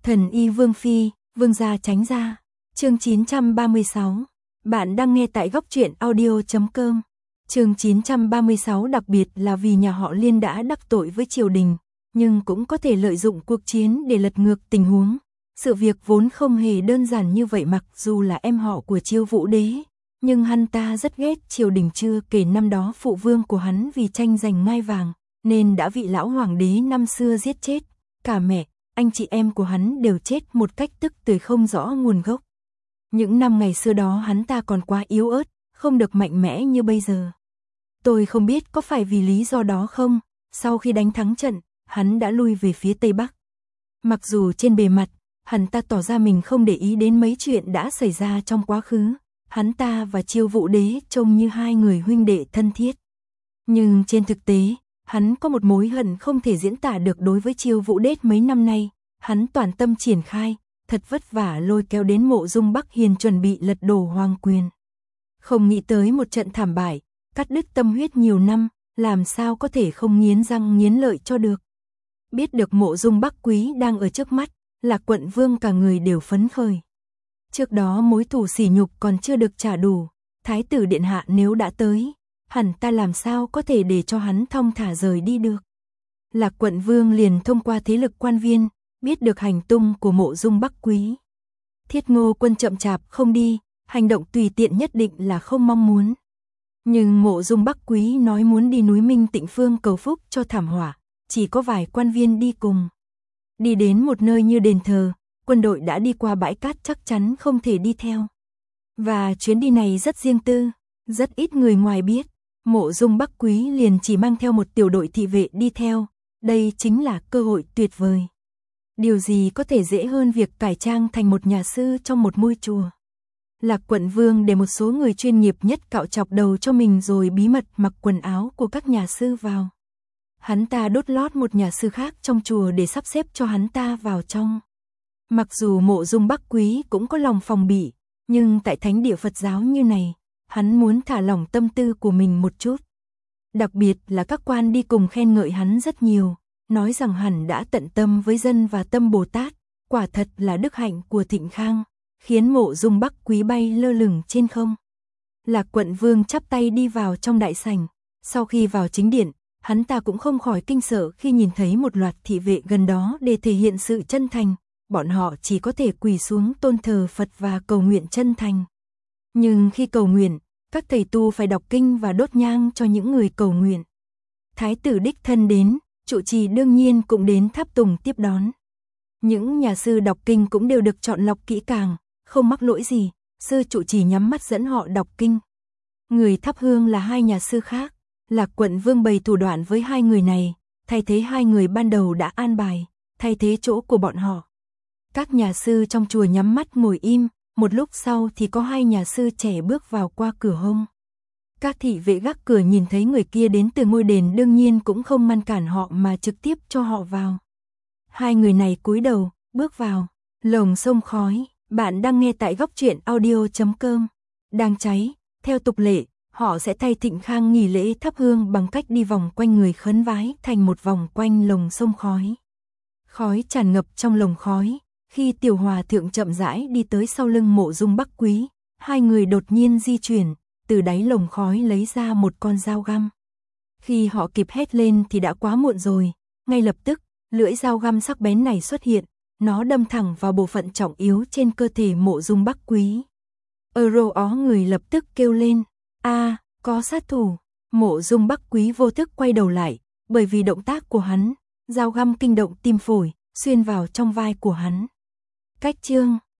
Thần y Vương Phi, Vương gia tránh ra. Chương 936. Bạn đang nghe tại góc truyện audio.com. Chương 936 đặc biệt là vì nhà họ Liên đã đắc tội với triều đình, nhưng cũng có thể lợi dụng cuộc chiến để lật ngược tình huống. Sự việc vốn không hề đơn giản như vậy, mặc dù là em họ của Chiêu Vũ Đế, nhưng hắn ta rất ghét triều đình, chưa kể năm đó phụ vương của hắn vì tranh giành ngai vàng, nên đã vị lão hoàng đế năm xưa giết chết. Cả mẹ, anh chị em của hắn đều chết một cách tức tưởi không rõ nguồn gốc. Những năm ngày xưa đó hắn ta còn quá yếu ớt, không được mạnh mẽ như bây giờ. Tôi không biết có phải vì lý do đó không, sau khi đánh thắng trận, hắn đã lui về phía Tây Bắc. Mặc dù trên bề mặt, hắn ta tỏ ra mình không để ý đến mấy chuyện đã xảy ra trong quá khứ, hắn ta và Chiêu Vũ Đế trông như hai người huynh đệ thân thiết. Nhưng trên thực tế, hắn có một mối hận không thể diễn tả được đối với Chiêu Vũ Đế. Mấy năm nay, hắn toàn tâm triển khai, thật vất vả lôi kéo đến Mộ Dung Bắc Hiền chuẩn bị lật đổ hoàng quyền. Không nghĩ tới một trận thảm bại, cắt đứt tâm huyết nhiều năm, làm sao có thể không nghiến răng nghiến lợi cho được. Biết được Mộ Dung Bắc Quý đang ở trước mắt, Lạc Quận Vương cả người đều phấn khởi. Trước đó mối thù sỉ nhục còn chưa được trả đủ, Thái tử điện hạ nếu đã tới, hẳn ta làm sao có thể để cho hắn thong thả rời đi được. Lạc Quận Vương liền thông qua thế lực quan viên, biết được hành tung của Mộ Dung Bắc Quý. Thiết Ngô Quân chậm chạp không đi, hành động tùy tiện nhất định là không mong muốn. Nhưng Mộ Dung Bắc Quý nói muốn đi núi Minh Tịnh Phương cầu phúc cho thảm họa, chỉ có vài quan viên đi cùng. Đi đến một nơi như đền thờ, quân đội đã đi qua bãi cát chắc chắn không thể đi theo. Và chuyến đi này rất riêng tư, rất ít người ngoài biết. Mộ Dung Bắc Quý liền chỉ mang theo một tiểu đội thị vệ đi theo, đây chính là cơ hội tuyệt vời. Điều gì có thể dễ hơn việc cải trang thành một nhà sư trong một ngôi chùa. Lạc Quận Vương để một số người chuyên nghiệp nhất cạo chọc đầu cho mình rồi bí mật mặc quần áo của các nhà sư vào. Hắn ta đốt lót một nhà sư khác trong chùa để sắp xếp cho hắn ta vào trong. Mặc dù Mộ Dung Bắc Quý cũng có lòng phòng bị, nhưng tại thánh địa Phật giáo như này, hắn muốn thả lỏng tâm tư của mình một chút. Đặc biệt là các quan đi cùng khen ngợi hắn rất nhiều, nói rằng hắn đã tận tâm với dân và tâm Bồ Tát, quả thật là đức hạnh của Thịnh Khang, khiến Mộ Dung Bắc Quý bay lơ lửng trên không. Lạc Quận Vương chắp tay đi vào trong đại sảnh, sau khi vào chính điện, hắn ta cũng không khỏi kinh sợ khi nhìn thấy một loạt thị vệ gần đó để thể hiện sự chân thành, bọn họ chỉ có thể quỳ xuống tôn thờ Phật và cầu nguyện chân thành. Nhưng khi cầu nguyện, các thầy tu phải đọc kinh và đốt nhang cho những người cầu nguyện. Thái tử đích thân đến, trụ trì đương nhiên cũng đến tháp tùng tiếp đón. Những nhà sư đọc kinh cũng đều được chọn lọc kỹ càng, không mắc lỗi gì, sư trụ trì nhắm mắt dẫn họ đọc kinh. Người thắp hương là hai nhà sư khác, Lạc Quận Vương bày thủ đoạn với hai người này, thay thế hai người ban đầu đã an bài, thay thế chỗ của bọn họ. Các nhà sư trong chùa nhắm mắt ngồi im, một lúc sau thì có hai nhà sư trẻ bước vào qua cửa hông. Các thị vệ gác cửa nhìn thấy người kia đến từ ngôi đền đương nhiên cũng không ngăn cản họ mà trực tiếp cho họ vào. Hai người này cúi đầu, bước vào, lồng sông khói, bạn đang nghe tại góc truyện audio.com, đang cháy, theo tục lệ, họ sẽ thay Thịnh Khang nghỉ lễ thắp hương bằng cách đi vòng quanh người khấn vái thành một vòng quanh lồng sông khói. Khói tràn ngập trong lồng khói, khi tiểu hòa thượng chậm rãi đi tới sau lưng Mộ Dung Bắc Quý, hai người đột nhiên di chuyển, từ đáy lồng khói lấy ra một con dao găm. Khi họ kịp hét lên thì đã quá muộn rồi, ngay lập tức, lưỡi dao găm sắc bén này xuất hiện, nó đâm thẳng vào bộ phận trọng yếu trên cơ thể Mộ Dung Bắc Quý. Ó người lập tức kêu lên, có sát thủ. Mộ Dung Bắc Quý vô thức quay đầu lại, bởi vì động tác của hắn, dao găm kinh động tim phổi, xuyên vào trong vai của hắn. Cách chương